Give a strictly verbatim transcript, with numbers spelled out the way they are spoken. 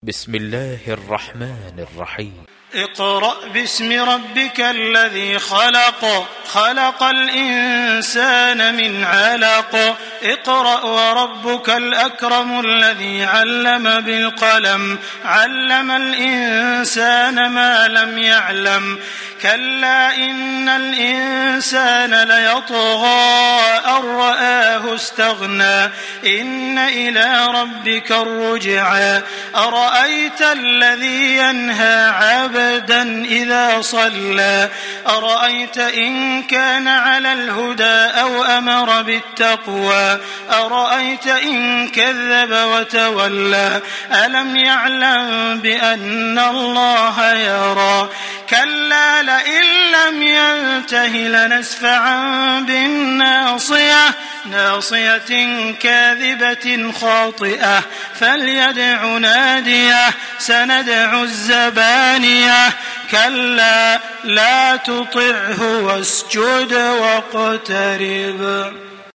بسم الله الرحمن الرحيم. اقرأ باسم ربك الذي خلق خلق الإنسان من علق اقرأ وربك الأكرم الذي علم بالقلم علم الإنسان ما لم يعلم كلا إن الإنسان ليطغى أن رآه استغنى إن إلى ربك الرجعى أرأيت الذي ينهى عبدا إذا صلى أرأيت إن كان على الهدى أو أمر بالتقوى أرأيت إن كذب وتولى ألم يعلم بأن الله يرى كلا لئن لم ينته لنسفعا بالناصية ناصية كاذبة خاطئة فليدع ناديه سندع الزبانية كلا لا تطعه واسجد واقترب.